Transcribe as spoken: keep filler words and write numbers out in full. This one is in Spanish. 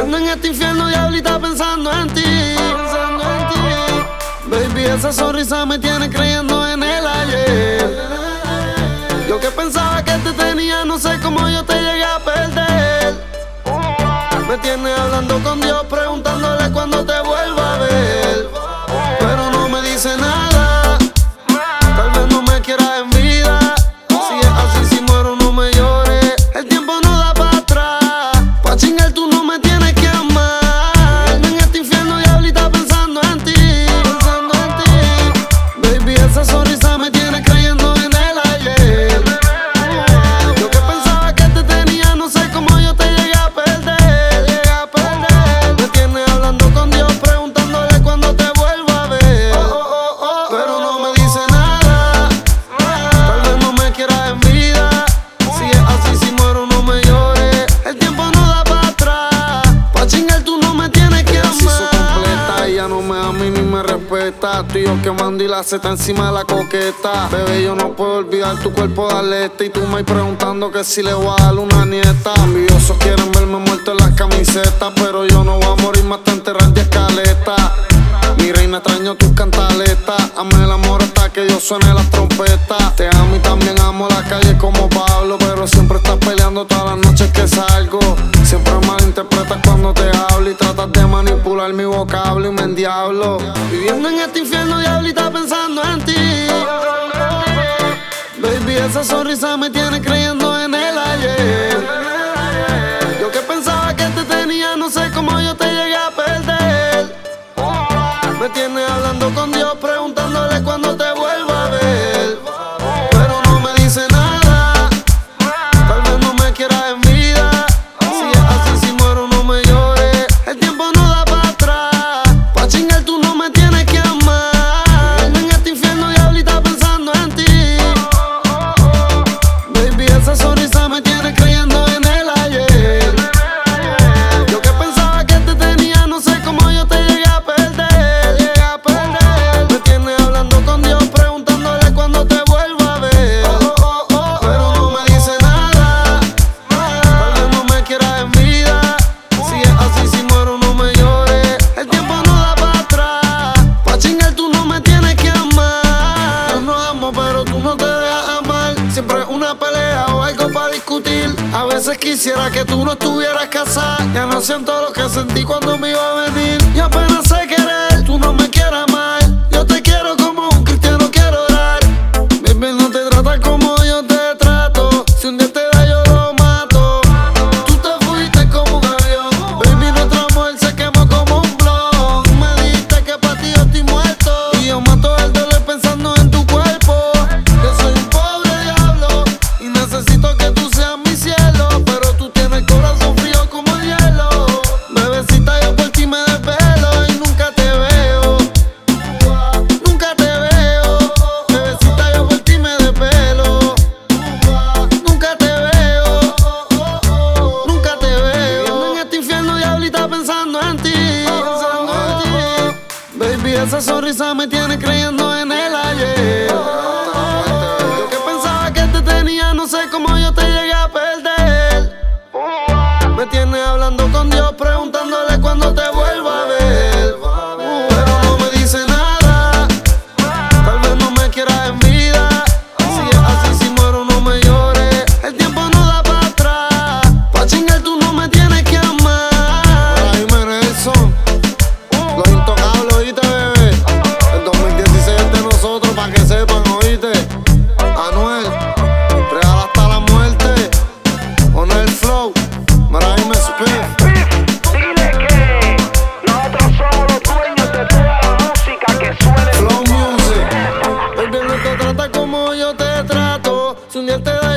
Viviendo en este infierno, diablita, pensando en ti, pensando en ti. Baby, esa sonrisa me tiene creyendo en el ayer. Yo que pensaba que te tenía, no sé cómo yo te llegué a perder. Me tiene hablando con Dios, preguntándole cuándo te vuelva a ver. Pero no me dice nada, tal vez no me quiera en vida. Si es así, si muero no me llores. El tiempo no da para atrás. Pa' chingar tú no me tienes que amar. En este infierno, diablita, pensando en ti, pensando en ti. Baby, esa sonrisa me tiene creyendo en el ayer. Yo que pensaba que te tenía, no sé cómo yo te llegué a perder, llegué a perder. Me tiene hablando con Dios, preguntándole cuándo te vuelva a ver. Oh, oh, oh, oh. Pero no me dice nada, tal vez no me quiera en vida. Si es así, si muero no me llores. El tiempo no da para atrás. Pa' chingar tú no me tienes que amar. Se hizo completa, ella no me ama y ni me respeta. Tú y yo quemando y la seta encima de la coqueta. Bebé, yo no puedo olvidar tu cuerpo de alerta. Y tú me preguntando que si le voy a dar una nieta. Envidiosos quieren verme muerto en las camisetas, pero yo no voy a morir más hasta enterrar de escaleta. Mi reina, extraño tus cantaletas. Ame el amor hasta que yo suene las trompetas. Te amo y también amo la calle como Pablo, pero siempre estás peleando todas las noches que salgo. Siempre malinterpretas cuando te hablo y tratas de manipular mi vocablo y me endiablo. Viviendo en este infierno, diablita, pensando en ti. Baby, esa sonrisa me tiene creyendo en el ayer. Yo que pensaba que te tenía, no sé cómo yo te llegué a perder. Me tiene hablando con Dios, preguntándole cuándo te vuelva a ver. Pero no me dice nada, tal vez no me quiera en vida. Si es así, si muero no me llores. El tiempo no da para atrás. Pa' chingar tú no me tienes que amar. En este infierno, diablita, pensando en ti. Baby, esa sonrisa me tiene creyendo en el ayer. Yo que pensaba que te tenía, no sé cómo yo te llegué a perder, llegué a perder. Me tiene hablando con Dios, preguntándole cuándo te vuelva a ver. Oh, oh, oh, oh. Pero no me dice nada, tal vez no me quiera en vida. Si es así, si muero no me llores. El tiempo no da para atrás. Pa' chingar tú no me tienes que amar. Yo no amo, pero tú no te dejas amar. Siempre es una pelea o algo para discutir. A veces quisiera que tú no estuvieras casada. Ya no siento lo que sentí cuando me iba a venir. Y apenas sé querer, tú no me quieras mal. Yo te quiero como un cristiano quiero orar. Baby, no te tratas como yo te trato. Si un día te da yo lo mato. Tú te fuiste como un avión. Baby, nuestro amor se quemó como un blog. Tú me dijiste que pa' ti yo estoy muerto. Y yo mato el dolor pensando en tu cuerpo. Yo soy un pobre diablo y necesito que tú seas mi cielo. Pero tú tienes el corazón frío como el hielo. Bebecita, yo por ti me desvelo y nunca te veo. Nunca te veo. Bebecita, yo por ti me desvelo. Nunca te veo. Nunca te veo. Viviendo en este infierno, diablita, pensando en ti, pensando en ti. Baby, esa sonrisa me tiene creyendo en el ayer. Yo que pensaba que te tenía, no sé cómo yo te llegué a perder. Me tiene hablando con Dios, preguntándole cuándo te vuelva a ver. Pero no me dice nada, tal vez no me quiera en vida. Si es así, si muero no me llores. El tiempo no da para atrás. Pa' chingar tú no me tienes que amar. Jaime Nelson, Los Intocables, oíste, bebé. El dos mil dieciséis es de nosotros, pa' que sepan, oíste. Anuel, real hasta la muerte. Con el flow, Jaime Smith. Dile que nosotros somos los dueños de toda la música que suene. Flow Music. Baby, no te trata como yo te trato. Si un día te da